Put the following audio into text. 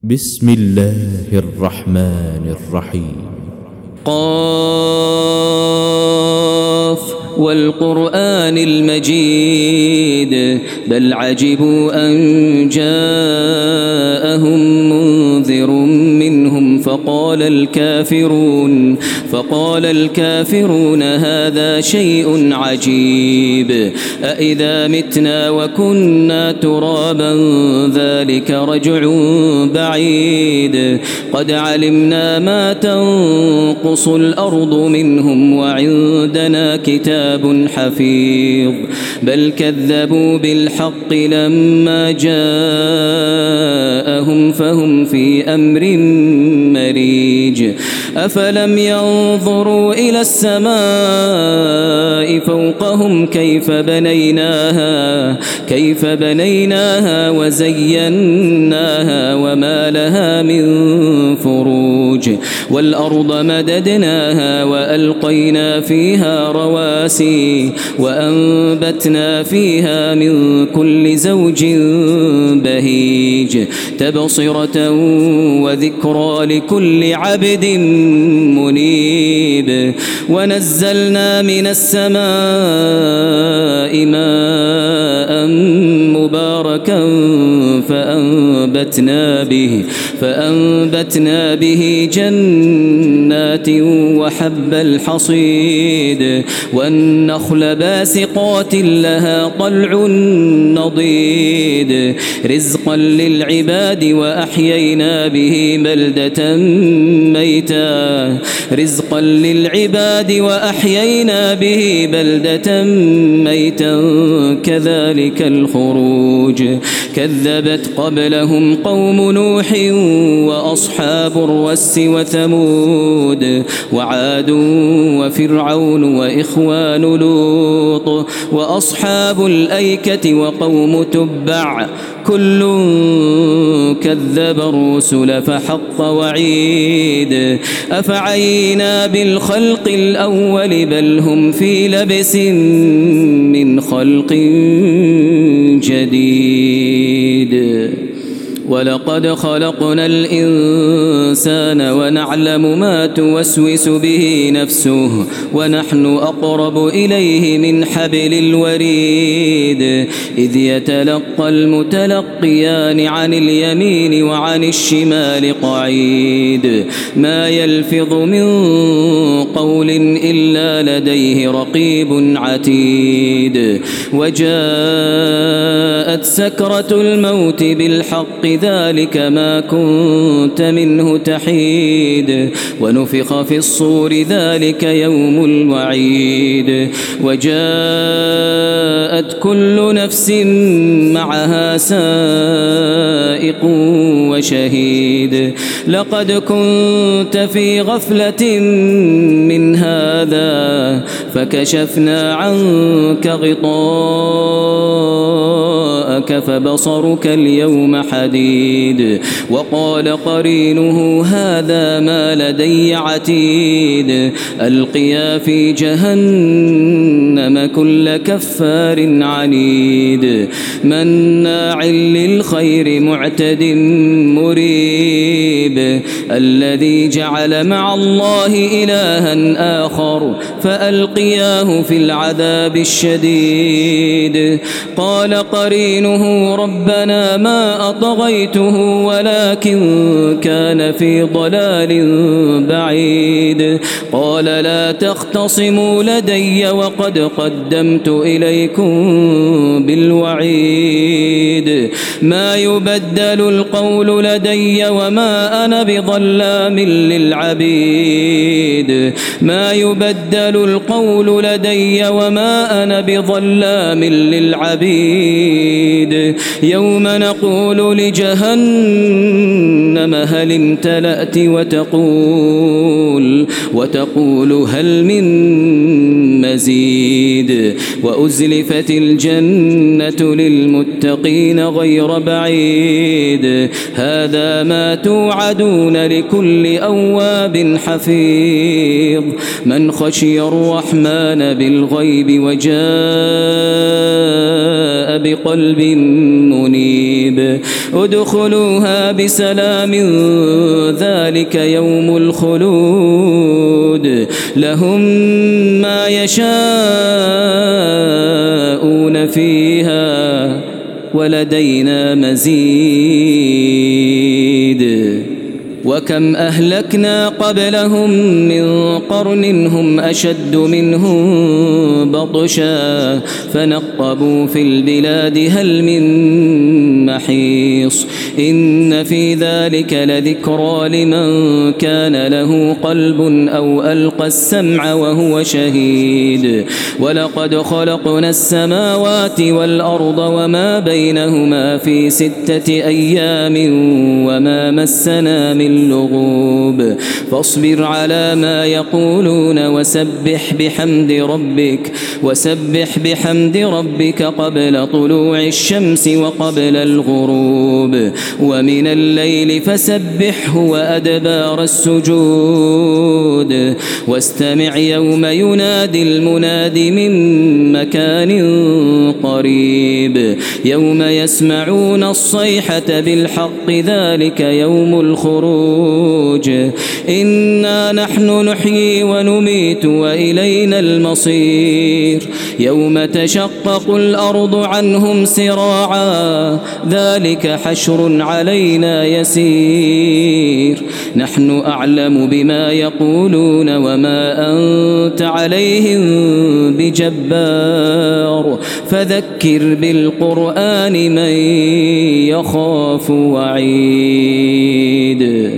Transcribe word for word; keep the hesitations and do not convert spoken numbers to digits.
بسم الله الرحمن الرحيم. قاف والقرآن المجيد بل عجبوا أن جاءهم منذر منهم فقال الكافرون فقال الكافرون هذا شيء عجيب أإذا متنا وكنا ترابا ذلك رجع بعيد قد علمنا ما تنقص الأرض منهم وعندنا كتاب حفيظ بل كذبوا بالحق لما جاءهم فهم في أمر مريج أفلم ينظروا إلى السماء فوقهم كيف بنيناها كيف بنيناها وزيناها وما لها من فروج والأرض مددناها وألقينا فيها رواسي وأنبتنا فيها من كل زوج بهيج تبصرة وذكرى لكل عبد منيب ونزلنا من السماء ماء مباركا فأنبتنا به فأنبتنا به جنات وحب الحصيد والنخل باسقات لها طلع نضيد رزقا للعباد وأحيينا به بلدة ميتا رزقا للعباد وأحيينا به بلدة ميتا كذلك الخروج كذبت قبلهم قوم نوح وأصحاب الرس وثمود وعاد وفرعون وإخوان لوط وأصحاب الأيكة وقوم تبع كل كذب الرسل فحق وعيد أفعينا بالخلق الأول بل هم في لبس من خلق جديد ولقد خلقنا الإنسان ونعلم ما توسوس به نفسه ونحن أقرب إليه من حبل الوريد إذ يتلقى المتلقيان عن اليمين وعن الشمال قعيد ما يلفظ من قول إلا لديه رقيب عتيد وجاءت سكرة الموت بالحق ذلك ما كنت منه تحيد ونفخ في الصور ذلك يوم الوعيد وجاءت كل نفس معها سائق وشهيد لقد كنت في غفلة من هذا فكشفنا عنك غطاءك فبصرك اليوم حديد وقال قرينه هذا ما لدي عتيد ألقيا في جهنم كل كفار عنيد مناع للخير معتد مريب الذي جعل مع الله إلها آخر فألقياه في العذاب الشديد قال قرينه ربنا ما أطغيته ولكن كان في ضلال بعيد قال لا تختصموا لدي وقد قدمت إليكم بالوعيد ما يبدل القول لدي وما أنا بظلام للعبيد ما يبدل القول لدي وما أنا بظلام للعبيد يوم نقول لجهنم هل هل امتلأت وتقول وتقول هل من مزيد وأزلفت الجنة للمتقين غير بعيد هذا ما توعدون لكل أواب حفيظ من خشي الرحمن بالغيب وجاء بقلب منيب ادخلوها بسلام ذلك يوم الخلود لهم ما يشاءون فيها ولدينا مزيد وكم أهلكنا قبلهم من قرن هم أشد منهم بطشا فنقبوا في البلاد هل من محيص إن في ذلك لذكرى لمن كان له قلب أو ألقى السمع وهو شهيد ولقد خلقنا السماوات والأرض وما بينهما في ستة أيام وما مسنا من لغوب فاصبر على ما يقولون وسبح بحمد ربك وسبح بحمد ربك قبل طلوع الشمس وقبل الغروب ومن الليل فسبحه وأدبار السجود واستمع يوم ينادي المناد من مكان قريب يوم يسمعون الصيحة بالحق ذلك يوم الخروج إنا نحن نحيي ونميت وإلينا المصير يوم تشقق الأرض عنهم سراعا ذلك حشر علينا يسير نحن أعلم بما يقولون وما أنت عليهم بجبار فذكر بالقرآن من يخاف وعيد